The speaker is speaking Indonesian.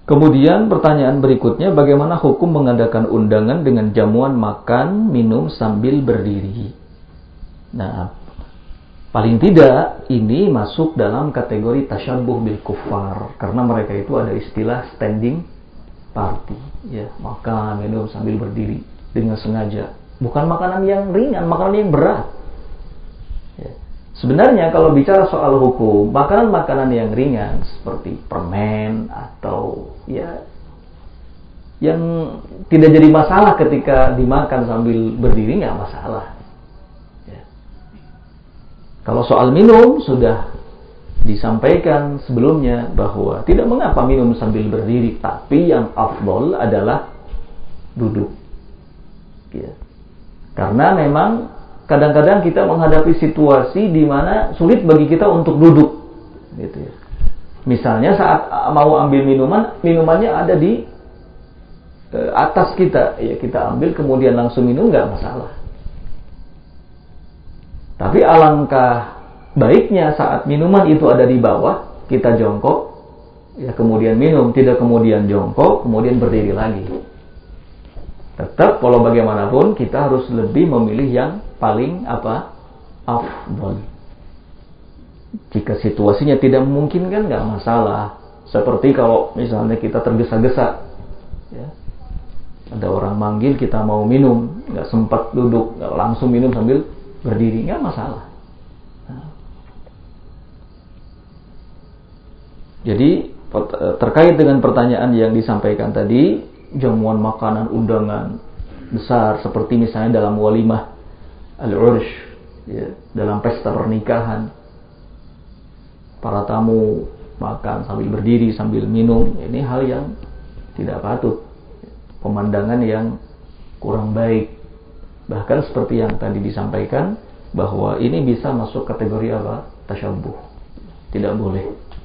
Kemudian pertanyaan berikutnya, bagaimana hukum mengadakan undangan dengan jamuan makan, minum sambil berdiri? Nah, paling tidak ini masuk dalam kategori tasyabbuh bil kuffar, karena mereka itu ada istilah standing party, ya, makan, minum sambil berdiri dengan sengaja. Bukan makanan yang ringan, makanan yang berat. Ya. Sebenarnya kalau bicara soal hukum, makanan-makanan yang ringan seperti permen atau ya yang tidak jadi masalah ketika dimakan sambil berdiri, nggak masalah. Ya. Kalau soal minum sudah disampaikan sebelumnya bahwa tidak mengapa minum sambil berdiri, tapi yang afdol adalah duduk. Ya. Karena memang kadang-kadang kita menghadapi situasi di mana sulit bagi kita untuk duduk, gitu ya. Misalnya saat mau ambil minumannya ada di atas kita, ya kita ambil kemudian langsung minum, nggak masalah. Tapi alangkah baiknya saat minuman itu ada di bawah, kita jongkok, ya kemudian minum, tidak kemudian jongkok, kemudian berdiri lagi. Tetap kalau bagaimanapun kita harus lebih memilih yang paling afdal. Jika situasinya tidak memungkinkan, nggak masalah. Seperti kalau misalnya kita tergesa-gesa, ya, ada orang manggil, kita mau minum, nggak sempat duduk, nggak langsung minum sambil berdiri, nggak masalah. Nah. Jadi terkait dengan pertanyaan yang disampaikan tadi, jamuan makanan undangan besar seperti misalnya dalam walimah al-ursh, ya, dalam pesta pernikahan, para tamu makan sambil berdiri sambil minum, ini hal yang tidak patut, pemandangan yang kurang baik. Bahkan seperti yang tadi disampaikan bahwa ini bisa masuk kategori tasyabbuh, tidak boleh.